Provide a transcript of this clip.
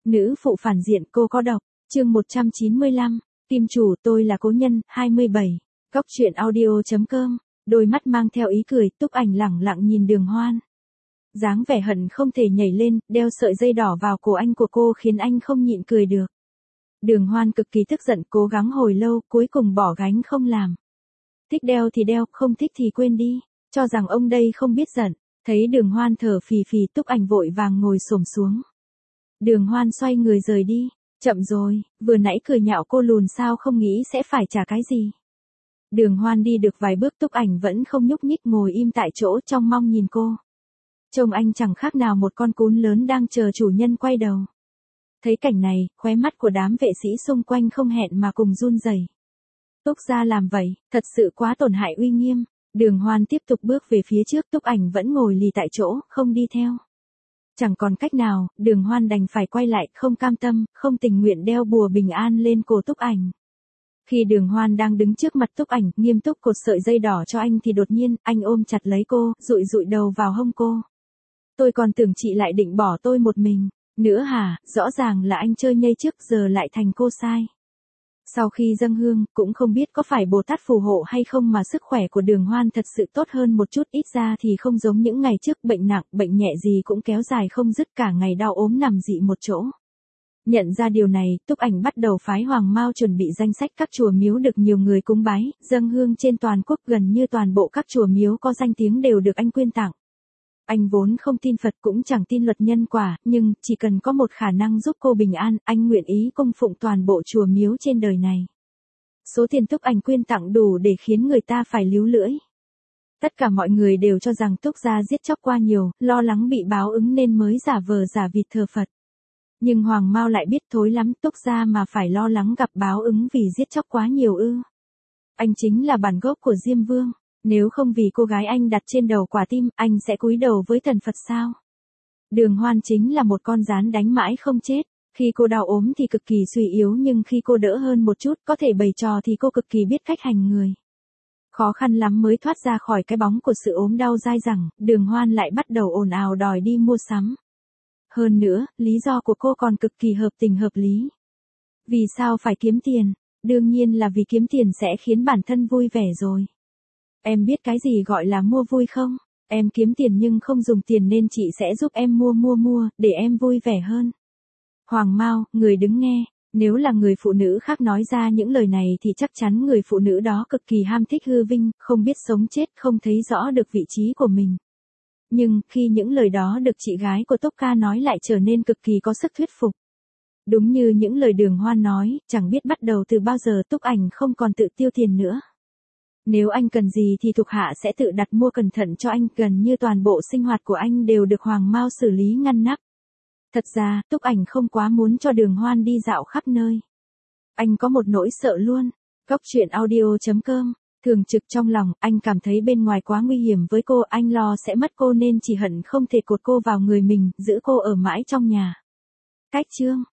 Nữ phụ phản diện cô có độc, chương 195, tim chủ tôi là cố nhân, 27, góc truyện audio.com, đôi mắt mang theo ý cười, Túc Ảnh lẳng lặng nhìn Đường Hoan. Dáng vẻ hận không thể nhảy lên, đeo sợi dây đỏ vào cổ anh của cô khiến anh không nhịn cười được. Đường Hoan cực kỳ tức giận, cố gắng hồi lâu, cuối cùng bỏ gánh không làm. Thích đeo thì đeo, không thích thì quên đi, cho rằng ông đây không biết giận. Thấy Đường Hoan thở phì phì, Túc Ảnh vội vàng ngồi xổm xuống. Đường Hoan xoay người rời đi. Chậm rồi, vừa nãy cười nhạo cô lùn sao không nghĩ sẽ phải trả cái gì. Đường Hoan đi được vài bước, Túc Ảnh vẫn không nhúc nhích, ngồi im tại chỗ trong mong nhìn cô. Trông anh chẳng khác nào một con cún lớn đang chờ chủ nhân quay đầu. Thấy cảnh này, khóe mắt của đám vệ sĩ xung quanh không hẹn mà cùng run rẩy. Túc gia làm vậy, thật sự quá tổn hại uy nghiêm. Đường Hoan tiếp tục bước về phía trước, Túc Ảnh vẫn ngồi lì tại chỗ, không đi theo. Chẳng còn cách nào, Đường Hoan đành phải quay lại, không cam tâm, không tình nguyện đeo bùa bình an lên cổ Túc Ảnh. Khi Đường Hoan đang đứng trước mặt Túc Ảnh, nghiêm túc cột sợi dây đỏ cho anh thì đột nhiên, anh ôm chặt lấy cô, dụi dụi đầu vào hông cô. Tôi còn tưởng chị lại định bỏ tôi một mình. Nữa hả, rõ ràng là anh chơi nhây trước giờ lại thành cô sai. Sau khi dâng hương, cũng không biết có phải Bồ Tát phù hộ hay không mà sức khỏe của Đường Hoan thật sự tốt hơn một chút, ít ra thì không giống những ngày trước, bệnh nặng, bệnh nhẹ gì cũng kéo dài không dứt, cả ngày đau ốm nằm dị một chỗ. Nhận ra điều này, Túc Ảnh bắt đầu phái Hoàng Mao chuẩn bị danh sách các chùa miếu được nhiều người cúng bái, dâng hương trên toàn quốc, gần như toàn bộ các chùa miếu có danh tiếng đều được anh quyên tặng. Anh vốn không tin Phật cũng chẳng tin luật nhân quả, nhưng chỉ cần có một khả năng giúp cô bình an, anh nguyện ý cung phụng toàn bộ chùa miếu trên đời này. Số tiền Túc Ảnh quyên tặng đủ để khiến người ta phải líu lưỡi. Tất cả mọi người đều cho rằng Túc gia giết chóc qua nhiều, lo lắng bị báo ứng nên mới giả vờ giả vịt thờ Phật. Nhưng Hoàng Mao lại biết thối lắm, Túc gia mà phải lo lắng gặp báo ứng vì giết chóc quá nhiều ư. Anh chính là bản gốc của Diêm Vương. Nếu không vì cô gái anh đặt trên đầu quả tim, anh sẽ cúi đầu với thần Phật sao? Đường Hoan chính là một con gián đánh mãi không chết. Khi cô đau ốm thì cực kỳ suy yếu, nhưng khi cô đỡ hơn một chút, có thể bày trò thì cô cực kỳ biết cách hành người. Khó khăn lắm mới thoát ra khỏi cái bóng của sự ốm đau dai dẳng, Đường Hoan lại bắt đầu ồn ào đòi đi mua sắm. Hơn nữa, lý do của cô còn cực kỳ hợp tình hợp lý. Vì sao phải kiếm tiền? Đương nhiên là vì kiếm tiền sẽ khiến bản thân vui vẻ rồi. Em biết cái gì gọi là mua vui không? Em kiếm tiền nhưng không dùng tiền nên chị sẽ giúp em mua, để em vui vẻ hơn. Hoàng Mao, người đứng nghe, nếu là người phụ nữ khác nói ra những lời này thì chắc chắn người phụ nữ đó cực kỳ ham thích hư vinh, không biết sống chết, không thấy rõ được vị trí của mình. Nhưng, khi những lời đó được chị gái của Túc Ca nói lại trở nên cực kỳ có sức thuyết phục. Đúng như những lời Đường Hoan nói, chẳng biết bắt đầu từ bao giờ Túc Ảnh không còn tự tiêu tiền nữa. Nếu anh cần gì thì thuộc hạ sẽ tự đặt mua cẩn thận cho anh, gần như toàn bộ sinh hoạt của anh đều được Hoàng Mao xử lý ngăn nắp. Thật ra, Túc Ảnh không quá muốn cho Đường Hoan đi dạo khắp nơi. Anh có một nỗi sợ luôn. Góc truyện audio.com, thường trực trong lòng, anh cảm thấy bên ngoài quá nguy hiểm với cô, anh lo sẽ mất cô nên chỉ hận không thể cột cô vào người mình, giữ cô ở mãi trong nhà. Cách chương